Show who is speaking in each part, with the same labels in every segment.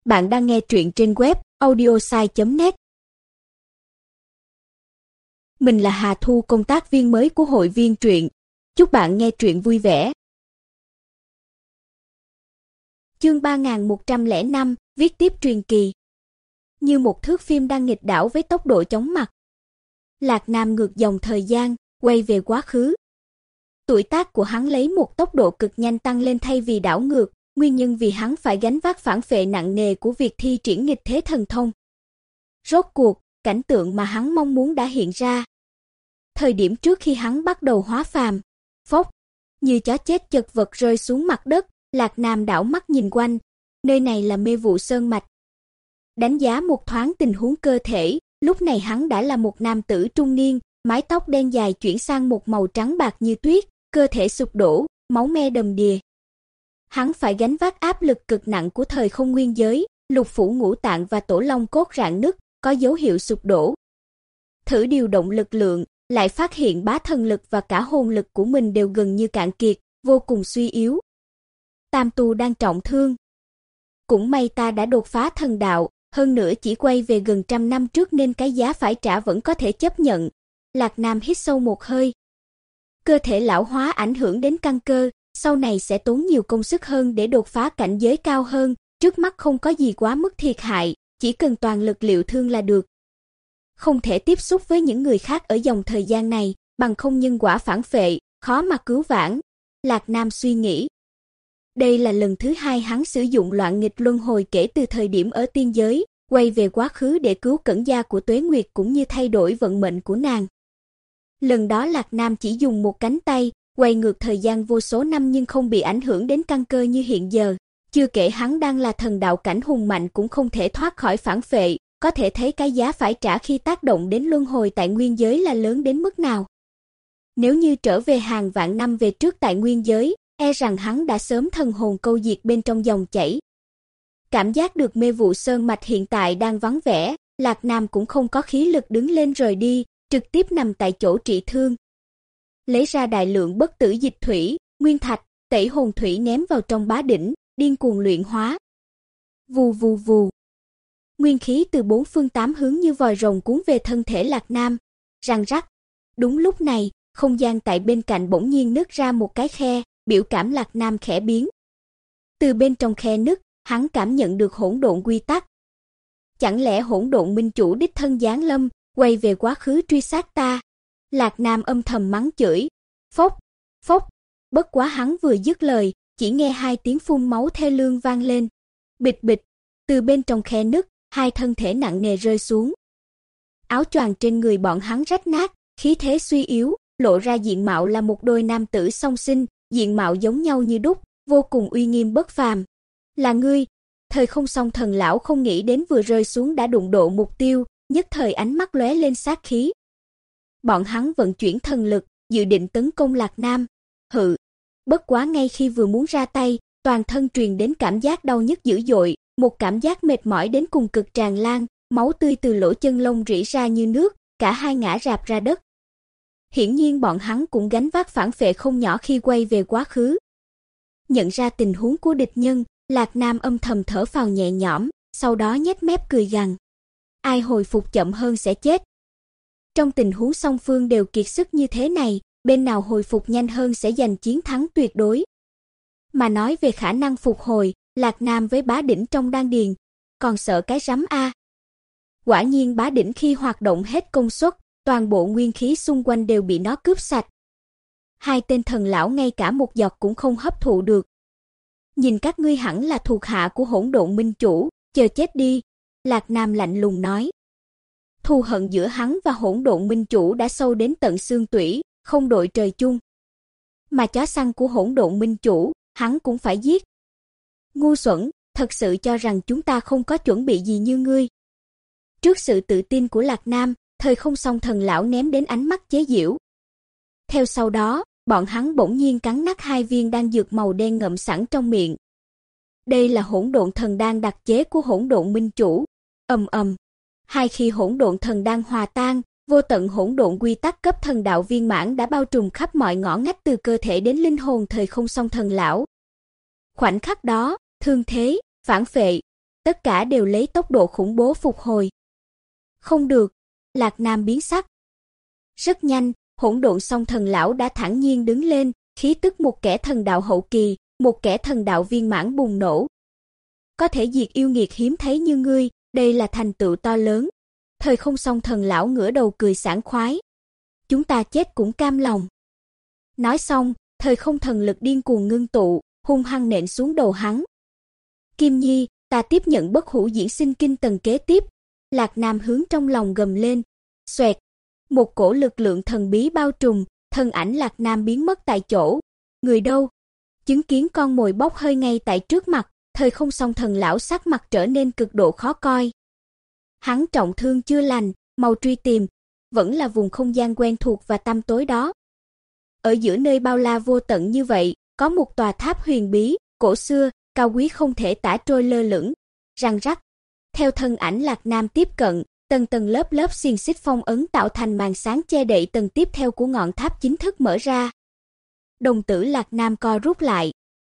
Speaker 1: Bạn đang nghe truyện trên web audiosai.net. Mình là Hà Thu, công tác viên mới của hội viên truyện. Chúc bạn nghe truyện vui vẻ. Chương 3105, viết tiếp truyền kỳ. Như một thước phim đang nghịch đảo với tốc độ chóng mặt, Lạc Nam ngược dòng thời gian, quay về quá khứ. Tuổi tác của hắn lấy một tốc độ cực nhanh tăng lên thay vì đảo ngược, nguyên nhân vì hắn phải gánh vác phản phệ nặng nề của việc thi triển nghịch thế thần thông. Rốt cuộc, cảnh tượng mà hắn mong muốn đã hiện ra. Thời điểm trước khi hắn bắt đầu hóa phàm, phốc, như chó chết chật vật rơi xuống mặt đất, Lạc Nam đảo mắt nhìn quanh, nơi này là Mê Vụ Sơn mạch. Đánh giá một thoáng tình huống cơ thể, lúc này hắn đã là một nam tử trung niên, mái tóc đen dài chuyển sang một màu trắng bạc như tuyết, cơ thể sụp đổ, máu me đầm đìa. Hắn phải gánh vác áp lực cực nặng của thời không nguyên giới, lục phủ ngũ tạng và tổ long cốt rạn nứt, có dấu hiệu sụp đổ. Thử điều động lực lượng, lại phát hiện bá thần lực và cả hồn lực của mình đều gần như cạn kiệt, vô cùng suy yếu. Tam tu đang trọng thương. Cũng may ta đã đột phá thần đạo, hơn nữa chỉ quay về gần 100 năm trước nên cái giá phải trả vẫn có thể chấp nhận. Lạc Nam hít sâu một hơi. Cơ thể lão hóa ảnh hưởng đến căn cơ, sau này sẽ tốn nhiều công sức hơn để đột phá cảnh giới cao hơn, trước mắt không có gì quá mức thiệt hại, chỉ cần toàn lực liệu thương là được. Không thể tiếp xúc với những người khác ở dòng thời gian này, bằng không nhân quả phản phệ, khó mà cứu vãn. Lạc Nam suy nghĩ. Đây là lần thứ hai hắn sử dụng loạn nghịch luân hồi kể từ thời điểm ở tiên giới, quay về quá khứ để cứu cẩn gia của Tuế Nguyệt cũng như thay đổi vận mệnh của nàng. Lần đó Lạc Nam chỉ dùng một cánh tay, quay ngược thời gian vô số năm nhưng không bị ảnh hưởng đến căn cơ như hiện giờ. Chưa kể hắn đang là thần đạo cảnh hùng mạnh cũng không thể thoát khỏi phản phệ, có thể thấy cái giá phải trả khi tác động đến luân hồi tại nguyên giới là lớn đến mức nào. Nếu như trở về hàng vạn năm về trước tại nguyên giới, e rằng hắn đã sớm thần hồn câu diệt bên trong dòng chảy. Cảm giác được Mê Vụ Sơn mạch hiện tại đang vắng vẻ, Lạc Nam cũng không có khí lực đứng lên rời đi, trực tiếp nằm tại chỗ trị thương. Lấy ra đại lượng bất tử dịch thủy, nguyên thạch, tẩy hồn thủy ném vào trong bá đỉnh, điên cuồng luyện hóa. Vù vù vù. Nguyên khí từ bốn phương tám hướng như vòi rồng cuốn về thân thể Lạc Nam, răng rắc. Đúng lúc này, không gian tại bên cạnh bỗng nhiên nứt ra một cái khe, biểu cảm Lạc Nam khẽ biến. Từ bên trong khe nứt, hắn cảm nhận được hỗn độn quy tắc. Chẳng lẽ hỗn độn minh chủ đích thân giáng lâm, quay về quá khứ truy sát ta? Lạc Nam âm thầm mắng chửi. Phốc, phốc. Bất quá hắn vừa dứt lời, chỉ nghe hai tiếng phun máu thê lương vang lên. Bịch bịch. Từ bên trong khe nứt, hai thân thể nặng nề rơi xuống. Áo choàng trên người bọn hắn rách nát, khí thế suy yếu, lộ ra diện mạo là một đôi nam tử song sinh, diện mạo giống nhau như đúc, vô cùng uy nghiêm bất phàm. Là ngươi? Thời không song thần lão không nghĩ đến vừa rơi xuống đã đụng độ mục tiêu, nhất thời ánh mắt lóe lên sát khí. Bọn hắn vận chuyển thần lực, dự định tấn công Lạc Nam. Hự. Bất quá ngay khi vừa muốn ra tay, toàn thân truyền đến cảm giác đau nhức dữ dội, một cảm giác mệt mỏi đến cùng cực tràn lan, máu tươi từ lỗ chân lông rỉ ra như nước, cả hai ngã rạp ra đất. Hiển nhiên bọn hắn cũng gánh vác phản phệ không nhỏ khi quay về quá khứ. Nhận ra tình huống của địch nhân, Lạc Nam âm thầm thở phào nhẹ nhõm, sau đó nhếch mép cười gằn. Ai hồi phục chậm hơn sẽ chết. Trong tình huống song phương đều kiệt sức như thế này, bên nào hồi phục nhanh hơn sẽ giành chiến thắng tuyệt đối. Mà nói về khả năng phục hồi, Lạc Nam với bá đỉnh trong đan điền, còn sợ cái rắm a. Quả nhiên bá đỉnh khi hoạt động hết công suất, toàn bộ nguyên khí xung quanh đều bị nó cướp sạch. Hai tên thần lão ngay cả một giọt cũng không hấp thụ được. Nhìn các ngươi hẳn là thuộc hạ của hỗn độn minh chủ, chờ chết đi. Lạc Nam lạnh lùng nói. Thù hận giữa hắn và hỗn độn minh chủ đã sâu đến tận xương tủy, không đội trời chung. Mà chó săn của hỗn độn minh chủ, hắn cũng phải giết. Ngu xuẩn, thật sự cho rằng chúng ta không có chuẩn bị gì như ngươi. Trước sự tự tin của Lạc Nam, thời không song thần lão ném đến ánh mắt chế giễu. Theo sau đó, bọn hắn bỗng nhiên cắn nát hai viên đan dược màu đen ngậm sẵn trong miệng. Đây là hỗn độn thần đan đặc chế của hỗn độn minh chủ. Ầm ầm. Hai khi hỗn độn thần đan hòa tan, vô tận hỗn độn quy tắc cấp thần đạo viên mãn đã bao trùm khắp mọi ngõ ngách từ cơ thể đến linh hồn thời không song thần lão. Khoảnh khắc đó, thương thế, phản phệ, tất cả đều lấy tốc độ khủng bố phục hồi. Không được, Lạc Nam biến sắc. Rất nhanh, Hỗn Độn Song Thần lão đã thản nhiên đứng lên, khí tức một kẻ thần đạo hậu kỳ, một kẻ thần đạo viên mãn bùng nổ. Có thể diệt yêu nghiệt hiếm thấy như ngươi, đây là thành tựu to lớn. Thời Không Song Thần lão ngửa đầu cười sảng khoái. Chúng ta chết cũng cam lòng. Nói xong, Thời Không thần lực điên cuồng ngưng tụ, hung hăng nện xuống đầu hắn. Kim Nhi, ta tiếp nhận Bất Hủ Diễn Sinh Kinh tầng kế tiếp. Lạc Nam hướng trong lòng gầm lên. Xoẹt, một cổ lực lượng thần bí bao trùm, thân ảnh Lạc Nam biến mất tại chỗ. Người đâu? Chứng kiến con mồi bốc hơi ngay tại trước mặt, Thời Không Song Thần lão sắc mặt trở nên cực độ khó coi. Hắn trọng thương chưa lành, mau truy tìm, vẫn là vùng không gian quen thuộc và tăm tối đó. Ở giữa nơi bao la vô tận như vậy, có một tòa tháp huyền bí, cổ xưa, cao quý không thể tả trôi lơ lửng, răng rắc. Theo thân ảnh Lạc Nam tiếp cận, tầng tầng lớp lớp xiềng xích phong ấn tạo thành màn sáng che đậy tầng tiếp theo của ngọn tháp chính thức mở ra. Đồng tử Lạc Nam co rút lại.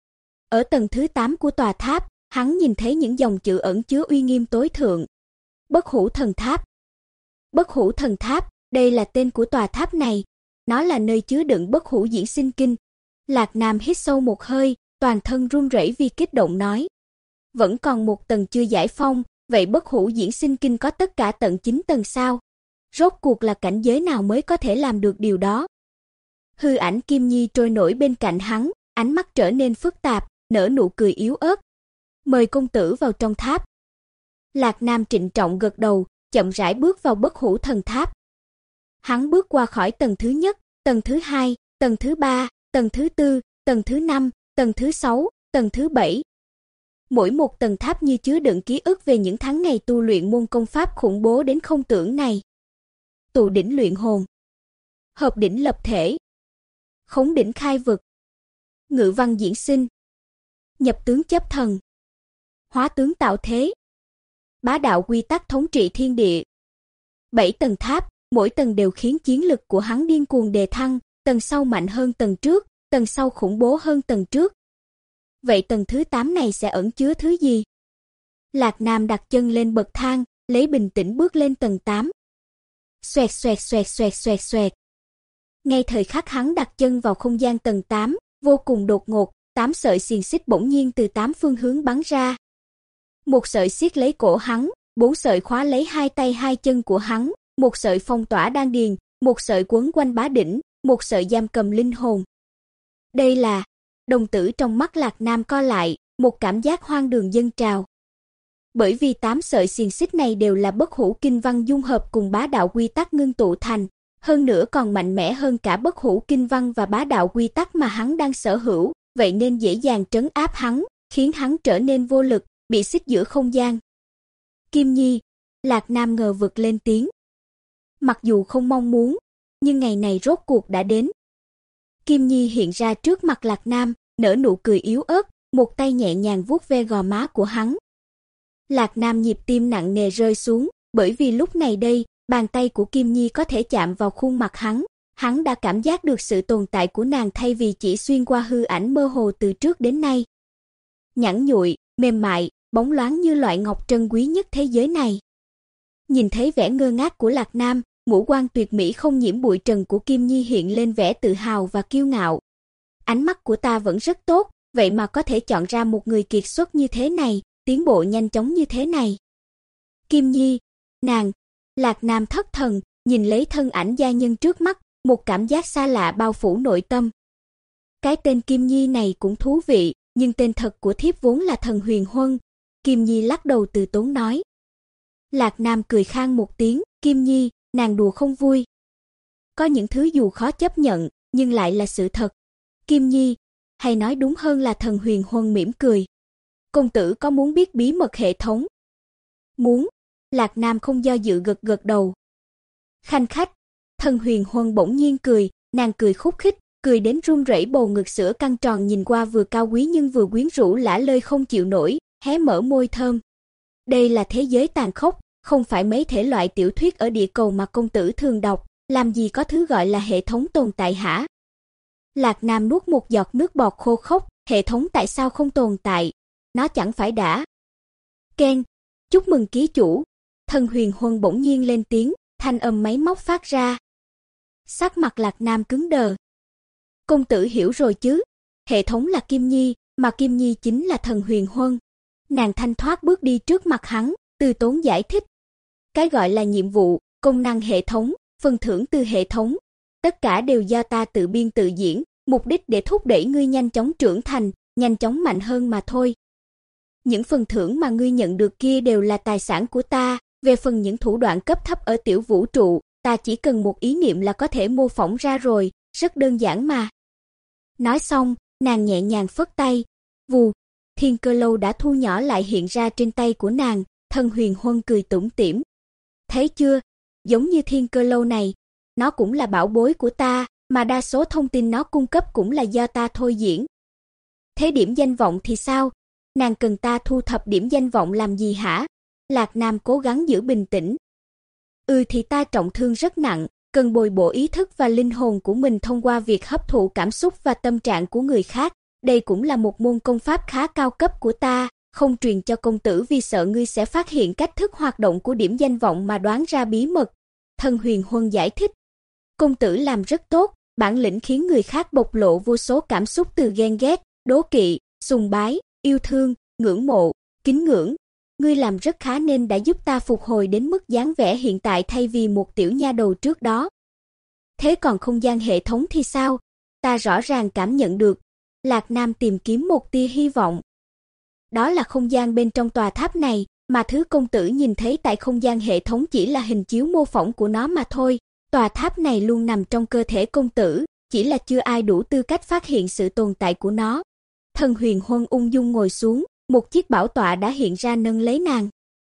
Speaker 1: Ở tầng thứ 8 của tòa tháp, hắn nhìn thấy những dòng chữ ẩn chứa uy nghiêm tối thượng. Bất Hủ Thần Tháp. Bất Hủ Thần Tháp, đây là tên của tòa tháp này. Nó là nơi chứa đựng Bất Hủ Diễn Sinh Kinh. Lạc Nam hít sâu một hơi, toàn thân run rẩy vì kích động nói. Vẫn còn một tầng chưa giải phong, vậy Bất Hủ Diễn Sinh Kinh có tất cả tận 9 tầng sao? Rốt cuộc là cảnh giới nào mới có thể làm được điều đó? Hư ảnh Kim Nhi trôi nổi bên cạnh hắn, ánh mắt trở nên phức tạp, nở nụ cười yếu ớt. Mời công tử vào trong tháp. Lạc Nam trịnh trọng gật đầu, chậm rãi bước vào Bất Hủ Thần Tháp. Hắn bước qua khỏi tầng thứ nhất, tầng thứ hai, tầng thứ ba, tầng thứ tư, tầng thứ năm, tầng thứ sáu, tầng thứ bảy. Mỗi một tầng tháp như chứa đựng ký ức về những tháng ngày tu luyện môn công pháp khủng bố đến không tưởng này. Tụ đỉnh luyện hồn, hợp đỉnh lập thể, khống đỉnh khai vực, ngự văn diễn sinh, nhập tướng chấp thần, hóa tướng tạo thế, bá đạo quy tắc thống trị thiên địa. 7 tầng tháp, mỗi tầng đều khiến chiến lực của hắn điên cuồng đề thăng, tầng sau mạnh hơn tầng trước, tầng sau khủng bố hơn tầng trước. Vậy tầng thứ 8 này sẽ ẩn chứa thứ gì? Lạc Nam đặt chân lên bậc thang, lấy bình tĩnh bước lên tầng 8. Xoẹt xoẹt xoẹt xoẹt xoẹt xoẹt. Ngay thời khắc hắn đặt chân vào không gian tầng 8, vô cùng đột ngột, 8 sợi xiềng xích bỗng nhiên từ 8 phương hướng bắn ra. Một sợi siết lấy cổ hắn, 4 sợi khóa lấy hai tay hai chân của hắn, một sợi phong tỏa đan điền, một sợi quấn quanh bá đỉnh, một sợi giam cầm linh hồn. Đây là, đồng tử trong mắt Lạc Nam co lại, một cảm giác hoang đường dâng trào. Bởi vì 8 sợi xiềng xích này đều là Bất Hủ Kinh Văn dung hợp cùng bá đạo quy tắc ngưng tụ thành, hơn nữa còn mạnh mẽ hơn cả Bất Hủ Kinh Văn và bá đạo quy tắc mà hắn đang sở hữu, vậy nên dễ dàng trấn áp hắn, khiến hắn trở nên vô lực, bị xích giữa không gian. Kim Nhi, Lạc Nam ngờ vực lên tiếng. Mặc dù không mong muốn, nhưng ngày này rốt cuộc đã đến. Kim Nhi hiện ra trước mặt Lạc Nam, nở nụ cười yếu ớt, một tay nhẹ nhàng vuốt ve gò má của hắn. Lạc Nam nhịp tim nặng nề rơi xuống, bởi vì lúc này đây, bàn tay của Kim Nhi có thể chạm vào khuôn mặt hắn đã cảm giác được sự tồn tại của nàng thay vì chỉ xuyên qua hư ảnh mơ hồ từ trước đến nay. Nhẵn nhụi, mềm mại, bóng loáng như loại ngọc trân quý nhất thế giới này. Nhìn thấy vẻ ngơ ngác của Lạc Nam, ngũ quan tuyệt mỹ không nhiễm bụi trần của Kim Nhi hiện lên vẻ tự hào và kiêu ngạo. Ánh mắt của ta vẫn rất tốt, vậy mà có thể chọn ra một người kiệt xuất như thế này, tiến bộ nhanh chóng như thế này. Kim Nhi, nàng, Lạc Nam thất thần, nhìn lấy thân ảnh gia nhân trước mắt, một cảm giác xa lạ bao phủ nội tâm. Cái tên Kim Nhi này cũng thú vị, nhưng tên thật của thiếp vốn là Thần Huyền Huân. Kim Nhi lắc đầu từ tốn nói. Lạc Nam cười khan một tiếng, Kim Nhi, nàng đùa không vui. Có những thứ dù khó chấp nhận, nhưng lại là sự thật. Kim Nhi, hay nói đúng hơn là Thần Huyền Huân mỉm cười. Công tử có muốn biết bí mật hệ thống? Muốn. Lạc Nam không do dự gật gật đầu. Khanh khách, Thần Huyền Huân bỗng nhiên cười, nàng cười khúc khích, cười đến run rẩy bầu ngực sữa căng tròn nhìn qua vừa cao quý nhưng vừa quyến rũ lả lơi không chịu nổi, hé mở môi thơm. Đây là thế giới tàn khốc, không phải mấy thể loại tiểu thuyết ở địa cầu mà công tử thường đọc, làm gì có thứ gọi là hệ thống tồn tại hả? Lạc Nam nuốt một giọt nước bọt khô khốc, hệ thống tại sao không tồn tại? Nó chẳng phải đã Keng, chúc mừng ký chủ. Thần Huyền Huân bỗng nhiên lên tiếng, thanh âm máy móc phát ra. Sắc mặt Lạc Nam cứng đờ. Công tử hiểu rồi chứ, hệ thống là Kim Nhi, mà Kim Nhi chính là Thần Huyền Huân. Nàng thanh thoát bước đi trước mặt hắn, từ tốn giải thích. Cái gọi là nhiệm vụ, công năng hệ thống, phần thưởng từ hệ thống, tất cả đều do ta tự biên tự diễn, mục đích để thúc đẩy ngươi nhanh chóng trưởng thành, nhanh chóng mạnh hơn mà thôi. Những phần thưởng mà ngươi nhận được kia đều là tài sản của ta, về phần những thủ đoạn cấp thấp ở tiểu vũ trụ, ta chỉ cần một ý niệm là có thể mô phỏng ra rồi, rất đơn giản mà. Nói xong, nàng nhẹ nhàng phất tay, vù, thiên cơ lâu đã thu nhỏ lại hiện ra trên tay của nàng. Thần Huyền Huân cười tủm tỉm. Thấy chưa, giống như thiên cơ lâu này, nó cũng là bảo bối của ta, mà đa số thông tin nó cung cấp cũng là do ta thôi diễn. Thế điểm danh vọng thì sao? Nàng cần ta thu thập điểm danh vọng làm gì hả? Lạc Nam cố gắng giữ bình tĩnh. Thì ta trọng thương rất nặng, cần bồi bổ ý thức và linh hồn của mình thông qua việc hấp thụ cảm xúc và tâm trạng của người khác. Đây cũng là một môn công pháp khá cao cấp của ta, không truyền cho công tử vì sợ ngươi sẽ phát hiện cách thức hoạt động của điểm danh vọng mà đoán ra bí mật. Thần Huyền Huân giải thích. Công tử làm rất tốt, bản lĩnh khiến người khác bộc lộ vô số cảm xúc từ ghen ghét, đố kỵ, sùng bái, yêu thương, ngưỡng mộ, kính ngưỡng. Ngươi làm rất khá nên đã giúp ta phục hồi đến mức dáng vẻ hiện tại thay vì một tiểu nha đầu trước đó. Thế còn không gian hệ thống thì sao? Ta rõ ràng cảm nhận được. Lạc Nam tìm kiếm một tia hy vọng. Đó là không gian bên trong tòa tháp này, mà thứ công tử nhìn thấy tại không gian hệ thống chỉ là hình chiếu mô phỏng của nó mà thôi. Tòa tháp này luôn nằm trong cơ thể công tử, chỉ là chưa ai đủ tư cách phát hiện sự tồn tại của nó. Thần Huyền Huân ung dung ngồi xuống, một chiếc bảo tọa đã hiện ra nâng lấy nàng.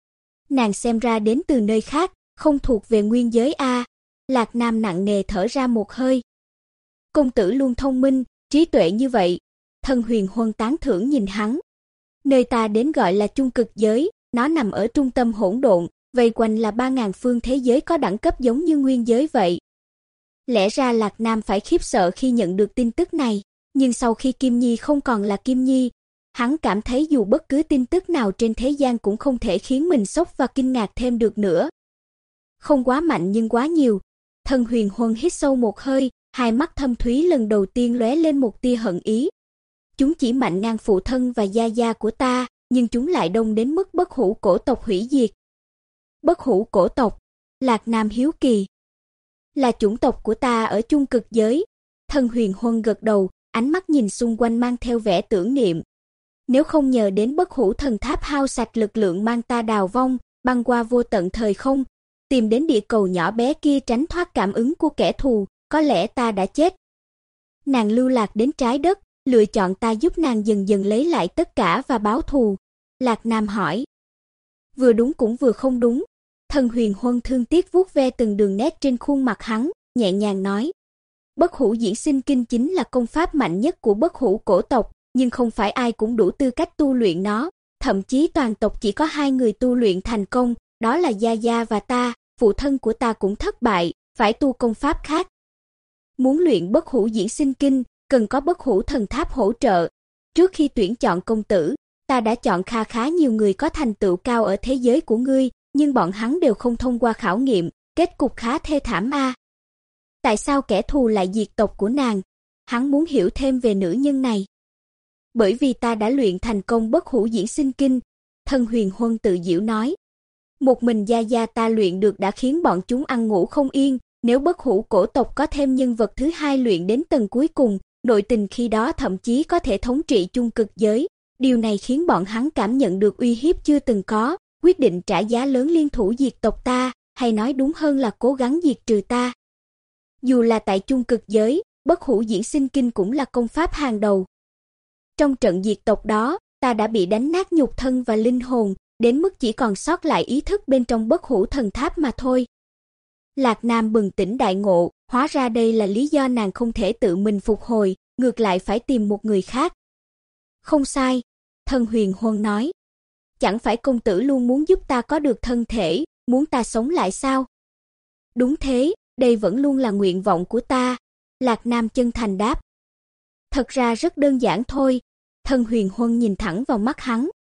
Speaker 1: Nàng xem ra đến từ nơi khác, không thuộc về nguyên giới a. Lạc Nam nặng nề thở ra một hơi. Công tử luôn thông minh, trí tuệ như vậy. Thần Huyền Huân tán thưởng nhìn hắn. Nơi ta đến gọi là chung cực giới, nó nằm ở trung tâm hỗn độn, vây quanh là 3000 phương thế giới có đẳng cấp giống như nguyên giới vậy. Lẽ ra Lạc Nam phải khiếp sợ khi nhận được tin tức này, nhưng sau khi Kim Nhi không còn là Kim Nhi, hắn cảm thấy dù bất cứ tin tức nào trên thế gian cũng không thể khiến mình sốc và kinh ngạc thêm được nữa. Không quá mạnh nhưng quá nhiều. Thần Huyền Huân hít sâu một hơi, hai mắt thâm thúy lần đầu tiên lóe lên một tia hận ý. Chúng chỉ mạnh ngang phụ thân và gia gia của ta, nhưng chúng lại đông đến mức bất hủ cổ tộc hủy diệt. Bất hủ cổ tộc? Lạc Nam hiếu kỳ. Là chủng tộc của ta ở chung cực giới. Thần Huyền Huân gật đầu, ánh mắt nhìn xung quanh mang theo vẻ tưởng niệm. Nếu không nhờ đến bất hủ thần tháp hao sạch lực lượng mang ta đào vong, băng qua vô tận thời không, tìm đến địa cầu nhỏ bé kia tránh thoát cảm ứng của kẻ thù, có lẽ ta đã chết. Nàng lưu lạc đến trái đất, lựa chọn ta giúp nàng dần dần lấy lại tất cả và báo thù. Lạc Nam hỏi. Vừa đúng cũng vừa không đúng. Thần Huyền Huân thương tiếc vuốt ve từng đường nét trên khuôn mặt hắn, nhẹ nhàng nói. Bất hủ diễn sinh kinh chính là công pháp mạnh nhất của bất hủ cổ tộc, nhưng không phải ai cũng đủ tư cách tu luyện nó. Thậm chí toàn tộc chỉ có 2 người tu luyện thành công, đó là Gia Gia và ta, phụ thân của ta cũng thất bại, phải tu công pháp khác. Muốn luyện bất hủ diễn sinh kinh, cần có bất hủ thần tháp hỗ trợ. Trước khi tuyển chọn công tử, ta đã chọn khá nhiều người có thành tựu cao ở thế giới của ngươi, nhưng bọn hắn đều không thông qua khảo nghiệm, kết cục khá thê thảm a. Tại sao kẻ thù lại diệt tộc của nàng? Hắn muốn hiểu thêm về nữ nhân này. Bởi vì ta đã luyện thành công bất hủ diễn sinh kinh, Thần Huyền Huân tự giễu nói. Một mình Gia Gia ta luyện được đã khiến bọn chúng ăn ngủ không yên, nếu bất hủ cổ tộc có thêm nhân vật thứ hai luyện đến tầng cuối cùng, nội tình khi đó thậm chí có thể thống trị chung cực giới. Điều này khiến bọn hắn cảm nhận được uy hiếp chưa từng có, quyết định trả giá lớn liên thủ diệt tộc ta, hay nói đúng hơn là cố gắng diệt trừ ta. Dù là tại chung cực giới, bất hủ diễn sinh kinh cũng là công pháp hàng đầu. Trong trận diệt tộc đó, ta đã bị đánh nát nhục thân và linh hồn, đến mức chỉ còn sót lại ý thức bên trong bất hủ thần tháp mà thôi. Lạc Nam bừng tỉnh đại ngộ, hóa ra đây là lý do nàng không thể tự mình phục hồi, ngược lại phải tìm một người khác. Không sai, Thần Huyền Huân nói. Chẳng phải công tử luôn muốn giúp ta có được thân thể, muốn ta sống lại sao? Đúng thế, đây vẫn luôn là nguyện vọng của ta. Lạc Nam chân thành đáp. Thật ra rất đơn giản thôi. Thần Huyền Huân nhìn thẳng vào mắt hắn.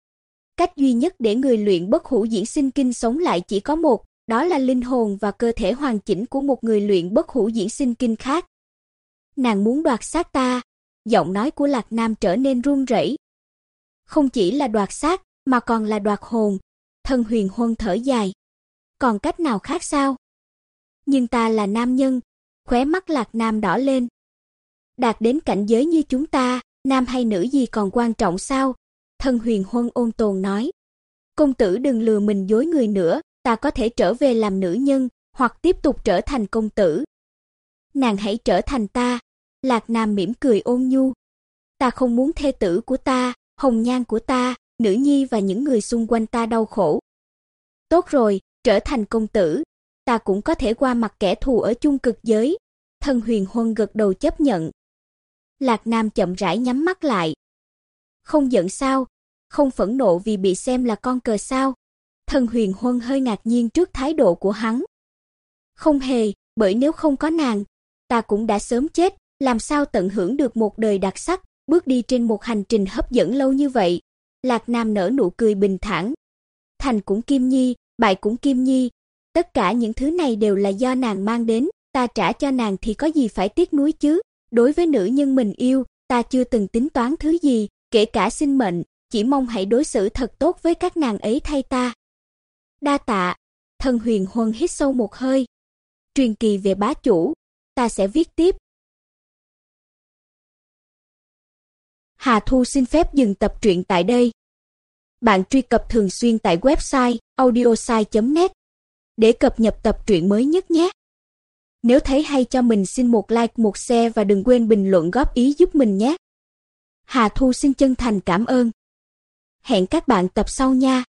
Speaker 1: cách duy nhất để người luyện bất hủ diễn sinh kinh sống lại chỉ có một, đó là linh hồn và cơ thể hoàn chỉnh của một người luyện bất hủ diễn sinh kinh khác. Nàng muốn đoạt xác ta, giọng nói của Lạc Nam trở nên run rẩy. Không chỉ là đoạt xác, mà còn là đoạt hồn, Thân Huyền Huân thở dài. Còn cách nào khác sao? Nhưng ta là nam nhân, khóe mắt Lạc Nam đỏ lên. Đạt đến cảnh giới như chúng ta, nam hay nữ gì còn quan trọng sao? Thân Huyền Huân ôn tồn nói. Công tử đừng lừa mình dối người nữa, ta có thể trở về làm nữ nhân, hoặc tiếp tục trở thành công tử. Nàng hãy trở thành ta. Lạc Nam mỉm cười ôn nhu. Ta không muốn thê tử của ta, hồng nhan của ta, nữ nhi và những người xung quanh ta đau khổ. Tốt rồi, trở thành công tử, ta cũng có thể qua mặt kẻ thù ở chung cực giới. Thân Huyền Huân gật đầu chấp nhận. Lạc Nam chậm rãi nhắm mắt lại. Không giận sao? Không phẫn nộ vì bị xem là con cờ sao? Thân Huyền Huân hơi ngạc nhiên trước thái độ của hắn. Không hề, bởi nếu không có nàng, ta cũng đã sớm chết, làm sao tận hưởng được một đời đặc sắc, bước đi trên một hành trình hấp dẫn lâu như vậy. Lạc Nam nở nụ cười bình thản. Thành cũng Kim Nhi, bại cũng Kim Nhi, tất cả những thứ này đều là do nàng mang đến, ta trả cho nàng thì có gì phải tiếc nuối chứ. Đối với nữ nhân mình yêu, ta chưa từng tính toán thứ gì, kể cả sinh mệnh, chỉ mong hãy đối xử thật tốt với các nàng ấy thay ta. Đa tạ. Thân Huyền Huân hít sâu một hơi. Truyền kỳ về bá chủ, ta sẽ viết tiếp. Hà Thu xin phép dừng tập truyện tại đây. Bạn truy cập thường xuyên tại website audiosai.net để cập nhật tập truyện mới nhất nhé. Nếu thấy hay cho mình xin một like, một share và đừng quên bình luận góp ý giúp mình nhé. Hà Thu xin chân thành cảm ơn. Hẹn các bạn tập sau nha.